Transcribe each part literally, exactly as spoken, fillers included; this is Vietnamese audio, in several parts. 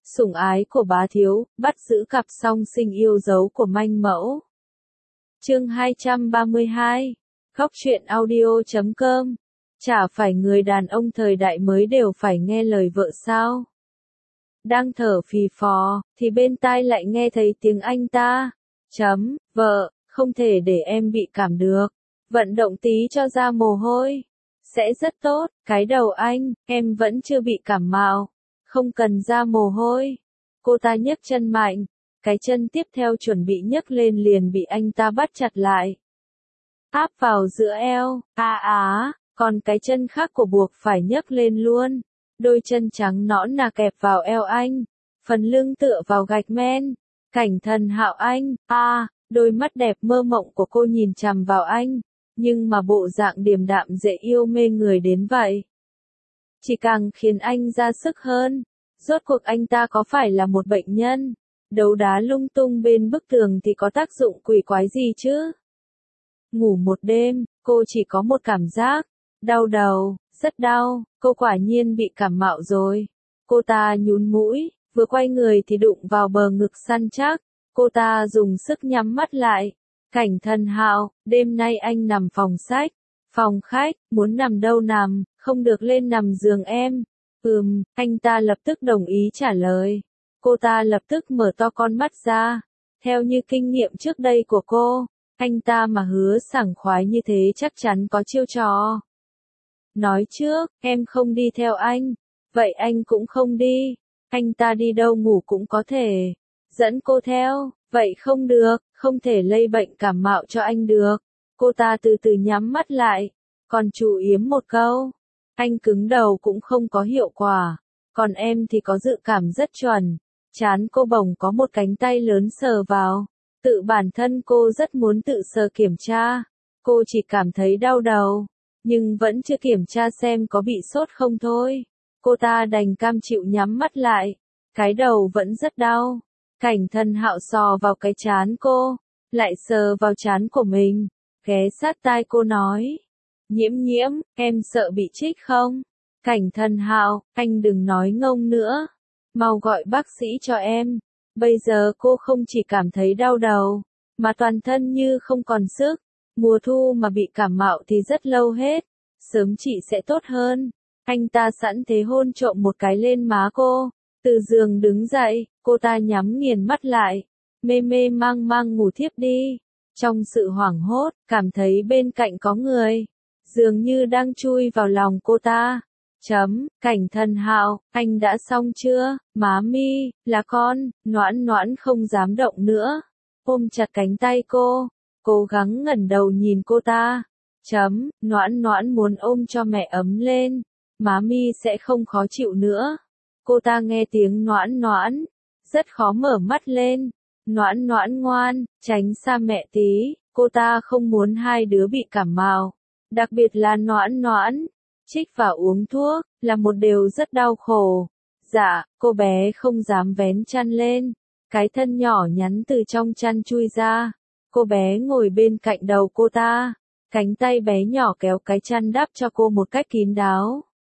Sủng ái của bá thiếu, bắt giữ cặp song sinh yêu dấu của manh mẫu. Chương hai trăm ba mươi hai. Khóc chuyện audio chấm com. Chả phải người đàn ông thời đại mới đều phải nghe lời vợ sao? Đang thở phì phò, thì bên tai lại nghe thấy tiếng anh ta. Chấm, vợ, không thể để em bị cảm được. Vận động tí cho ra mồ hôi. Sẽ rất tốt, cái đầu anh, em vẫn chưa bị cảm mạo. Không cần ra mồ hôi. Cô ta nhấc chân mạnh. Cái chân tiếp theo chuẩn bị nhấc lên liền bị anh ta bắt chặt lại. Áp vào giữa eo, à á, còn cái chân khác của buộc phải nhấc lên luôn. Đôi chân trắng nõn nà kẹp vào eo anh. Phần lưng tựa vào gạch men. Cảnh thần Hạo anh, à, đôi mắt đẹp mơ mộng của cô nhìn chằm vào anh. Nhưng mà bộ dạng điềm đạm dễ yêu mê người đến vậy. Chỉ càng khiến anh ra sức hơn. Rốt cuộc anh ta có phải là một bệnh nhân? Đấu đá lung tung bên bức tường thì có tác dụng quỷ quái gì chứ? Ngủ một đêm, cô chỉ có một cảm giác. Đau đầu, rất đau, cô quả nhiên bị cảm mạo rồi. Cô ta nhún mũi, vừa quay người thì đụng vào bờ ngực săn chắc. Cô ta dùng sức nhắm mắt lại. Cảnh thần Hạo, đêm nay anh nằm phòng sách. Phòng khách, muốn nằm đâu nằm, không được lên nằm giường em. Ừm, anh ta lập tức đồng ý trả lời. Cô ta lập tức mở to con mắt ra. Theo như kinh nghiệm trước đây của cô, anh ta mà hứa sảng khoái như thế chắc chắn có chiêu trò. Nói trước, em không đi theo anh. Vậy anh cũng không đi. Anh ta đi đâu ngủ cũng có thể. Dẫn cô theo, vậy không được, không thể lây bệnh cảm mạo cho anh được. Cô ta từ từ nhắm mắt lại, còn chú yếm một câu. Anh cứng đầu cũng không có hiệu quả, còn em thì có dự cảm rất chuẩn. Trán cô bồng có một cánh tay lớn sờ vào. Tự bản thân cô rất muốn tự sờ kiểm tra. Cô chỉ cảm thấy đau đầu, nhưng vẫn chưa kiểm tra xem có bị sốt không thôi. Cô ta đành cam chịu nhắm mắt lại. Cái đầu vẫn rất đau. Cảnh thần Hạo sò vào cái trán cô, lại sờ vào trán của mình, ghé sát tai cô nói. Nhiễm nhiễm, em sợ bị trích không? Cảnh thần Hạo, anh đừng nói ngông nữa. Mau gọi bác sĩ cho em. Bây giờ cô không chỉ cảm thấy đau đầu, mà toàn thân như không còn sức. Mùa thu mà bị cảm mạo thì rất lâu hết. Sớm chị sẽ tốt hơn. Anh ta sẵn thế hôn trộm một cái lên má cô. Từ giường đứng dậy, cô ta nhắm nghiền mắt lại. Mê mê mang mang ngủ thiếp đi. Trong sự hoảng hốt, cảm thấy bên cạnh có người. Dường như đang chui vào lòng cô ta. Chấm, cảnh thần Hạo, anh đã xong chưa? Má mi, là con, noãn noãn không dám động nữa. Ôm chặt cánh tay cô, cố gắng ngẩng đầu nhìn cô ta. Chấm, noãn noãn muốn ôm cho mẹ ấm lên. Má mi sẽ không khó chịu nữa. Cô ta nghe tiếng noãn noãn, rất khó mở mắt lên. Noãn noãn ngoan, tránh xa mẹ tí. Cô ta không muốn hai đứa bị cảm mạo. Đặc biệt là noãn noãn. Trích và uống thuốc, là một điều rất đau khổ. Dạ, cô bé không dám vén chăn lên. Cái thân nhỏ nhắn từ trong chăn chui ra. Cô bé ngồi bên cạnh đầu cô ta. Cánh tay bé nhỏ kéo cái chăn đắp cho cô một cách kín đáo.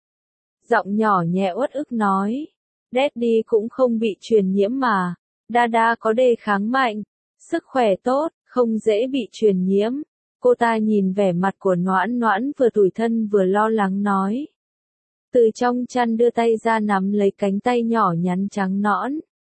Giọng nhỏ nhẹ uất ức nói. Daddy cũng không bị truyền nhiễm mà. Dada có đề kháng mạnh. Sức khỏe tốt, không dễ bị truyền nhiễm. Cô ta nhìn vẻ mặt của noãn noãn vừa tủi thân vừa lo lắng nói. Từ trong chăn đưa tay ra nắm lấy cánh tay nhỏ nhắn trắng nõn.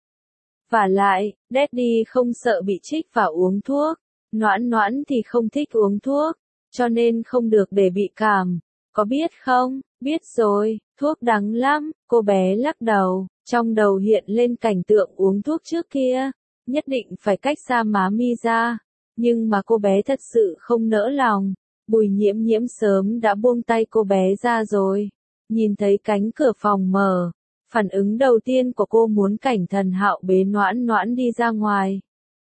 Vả lại, Daddy không sợ bị trích và uống thuốc. Noãn noãn thì không thích uống thuốc, cho nên không được để bị cảm. Có biết không? Biết rồi, thuốc đắng lắm. Cô bé lắc đầu, trong đầu hiện lên cảnh tượng uống thuốc trước kia. Nhất định phải cách xa má mi ra. Nhưng mà cô bé thật sự không nỡ lòng. Bùi nhiễm nhiễm sớm đã buông tay cô bé ra rồi. Nhìn thấy cánh cửa phòng mở. Phản ứng đầu tiên của cô muốn cảnh thần Hạo bế noãn noãn đi ra ngoài.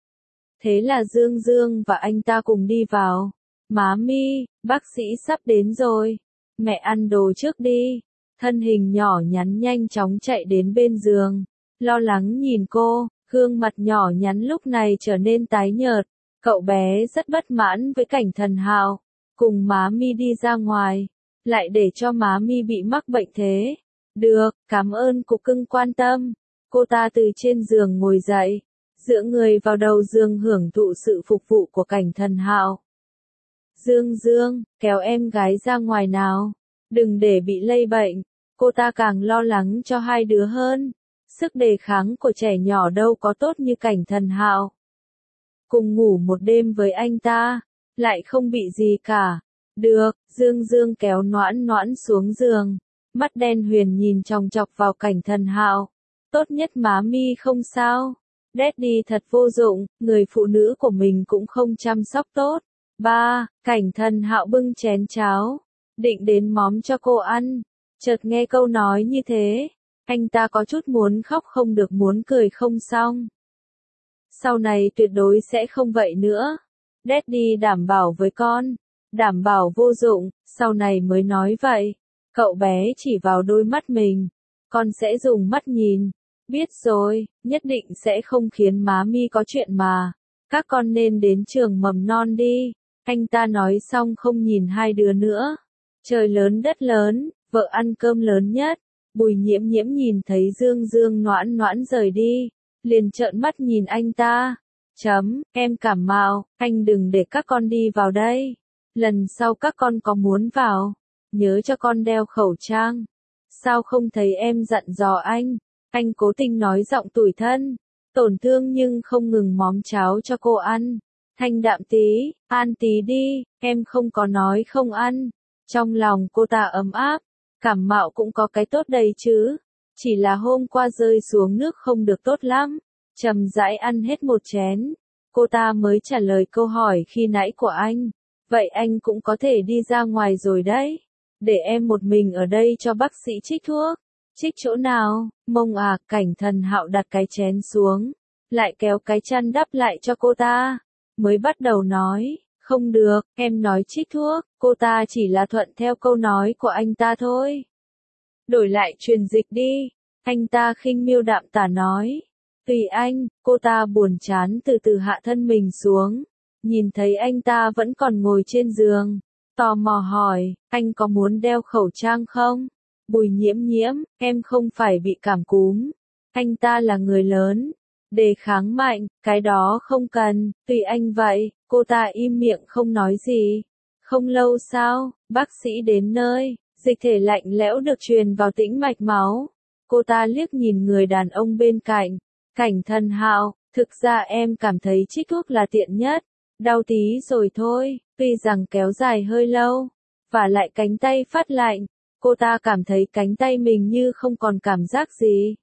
Thế là Dương Dương và anh ta cùng đi vào. Má mi, bác sĩ sắp đến rồi. Mẹ ăn đồ trước đi. Thân hình nhỏ nhắn nhanh chóng chạy đến bên giường. Lo lắng nhìn cô, gương mặt nhỏ nhắn lúc này trở nên tái nhợt. Cậu bé rất bất mãn với cảnh thần Hạo. Cùng má mi đi ra ngoài. Lại để cho má mi bị mắc bệnh thế. Được, cảm ơn cục cưng quan tâm. Cô ta từ trên giường ngồi dậy, dựa người vào đầu giường hưởng thụ sự phục vụ của Cảnh Thần Hạo. Dương Dương, kéo em gái ra ngoài nào, đừng để bị lây bệnh. Cô ta càng lo lắng cho hai đứa hơn. Sức đề kháng của trẻ nhỏ đâu có tốt như Cảnh Thần Hạo. Cùng ngủ một đêm với anh ta, lại không bị gì cả. Được, Dương Dương kéo Noãn Noãn xuống giường, mắt đen huyền nhìn chòng chọc vào Cảnh Thần Hạo. Tốt nhất má mi không sao. Daddy thật vô dụng, người phụ nữ của mình cũng không chăm sóc tốt. Ba, Cảnh Thần Hạo bưng chén cháo, định đến móm cho cô ăn. Chợt nghe câu nói như thế, anh ta có chút muốn khóc không được muốn cười không xong. Sau này tuyệt đối sẽ không vậy nữa. Daddy đảm bảo với con, đảm bảo vô dụng, sau này mới nói vậy. Cậu bé chỉ vào đôi mắt mình, con sẽ dùng mắt nhìn. Biết rồi, nhất định sẽ không khiến má mi có chuyện mà. Các con nên đến trường mầm non đi. Anh ta nói xong không nhìn hai đứa nữa. Trời lớn đất lớn, vợ ăn cơm lớn nhất. Bùi Nhiễm Nhiễm nhìn thấy Dương Dương Noãn Noãn rời đi, liền trợn mắt nhìn anh ta. Chấm, em cảm mạo, anh đừng để các con đi vào đây. Lần sau các con có muốn vào, nhớ cho con đeo khẩu trang. Sao không thấy em dặn dò anh? Anh cố tình nói giọng tủi thân, tổn thương nhưng không ngừng móm cháo cho cô ăn. Thanh đạm tí, ăn tí đi, em không có nói không ăn. Trong lòng cô ta ấm áp, cảm mạo cũng có cái tốt đầy chứ. Chỉ là hôm qua rơi xuống nước không được tốt lắm. Chậm rãi ăn hết một chén, cô ta mới trả lời câu hỏi khi nãy của anh. Vậy anh cũng có thể đi ra ngoài rồi đấy. Để em một mình ở đây cho bác sĩ trích thuốc. Trích chỗ nào? Mông à, Cảnh Thần Hạo đặt cái chén xuống, lại kéo cái chăn đắp lại cho cô ta. Mới bắt đầu nói, không được, em nói trích thuốc, cô ta chỉ là thuận theo câu nói của anh ta thôi. Đổi lại truyền dịch đi, anh ta khinh miêu đạm tả nói. Tùy anh, cô ta buồn chán từ từ hạ thân mình xuống, nhìn thấy anh ta vẫn còn ngồi trên giường, tò mò hỏi, anh có muốn đeo khẩu trang không? Bùi Nhiễm Nhiễm, em không phải bị cảm cúm, anh ta là người lớn, đề kháng mạnh, cái đó không cần, tùy anh vậy. Cô ta im miệng không nói gì. Không lâu sau, bác sĩ đến nơi, dịch thể lạnh lẽo được truyền vào tĩnh mạch máu. Cô ta liếc nhìn người đàn ông bên cạnh, Cảnh Thần Hạo, thực ra em cảm thấy trích thuốc là tiện nhất, đau tí rồi thôi, tuy rằng kéo dài hơi lâu, và lại cánh tay phát lạnh, cô ta cảm thấy cánh tay mình như không còn cảm giác gì.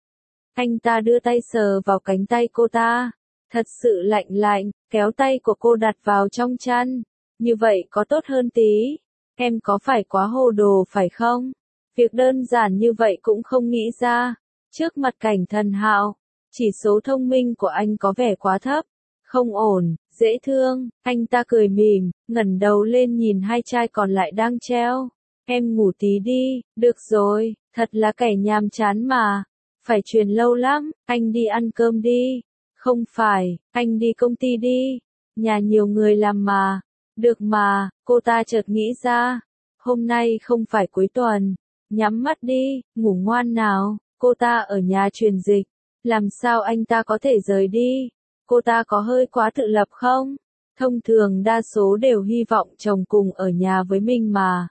Anh ta đưa tay sờ vào cánh tay cô ta, thật sự lạnh lạnh, kéo tay của cô đặt vào trong chăn, như vậy có tốt hơn tí. Em có phải quá hồ đồ phải không? Việc đơn giản như vậy cũng không nghĩ ra. Trước mặt Cảnh Thần Hạo, chỉ số thông minh của anh có vẻ quá thấp. Không ổn, dễ thương. Anh ta cười mỉm, ngẩng đầu lên nhìn hai trai còn lại đang treo. Em ngủ tí đi, được rồi, thật là kẻ nhàm chán mà. Phải truyền lâu lắm, anh đi ăn cơm đi. Không phải, anh đi công ty đi. Nhà nhiều người làm mà. Được mà, cô ta chợt nghĩ ra. Hôm nay không phải cuối tuần. Nhắm mắt đi, ngủ ngoan nào. Cô ta ở nhà truyền dịch. Làm sao anh ta có thể rời đi? Cô ta có hơi quá tự lập không? Thông thường đa số đều hy vọng chồng cùng ở nhà với mình mà.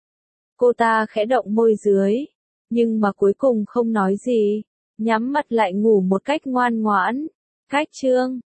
Cô ta khẽ động môi dưới, nhưng mà cuối cùng không nói gì, nhắm mắt lại ngủ một cách ngoan ngoãn. Cách chương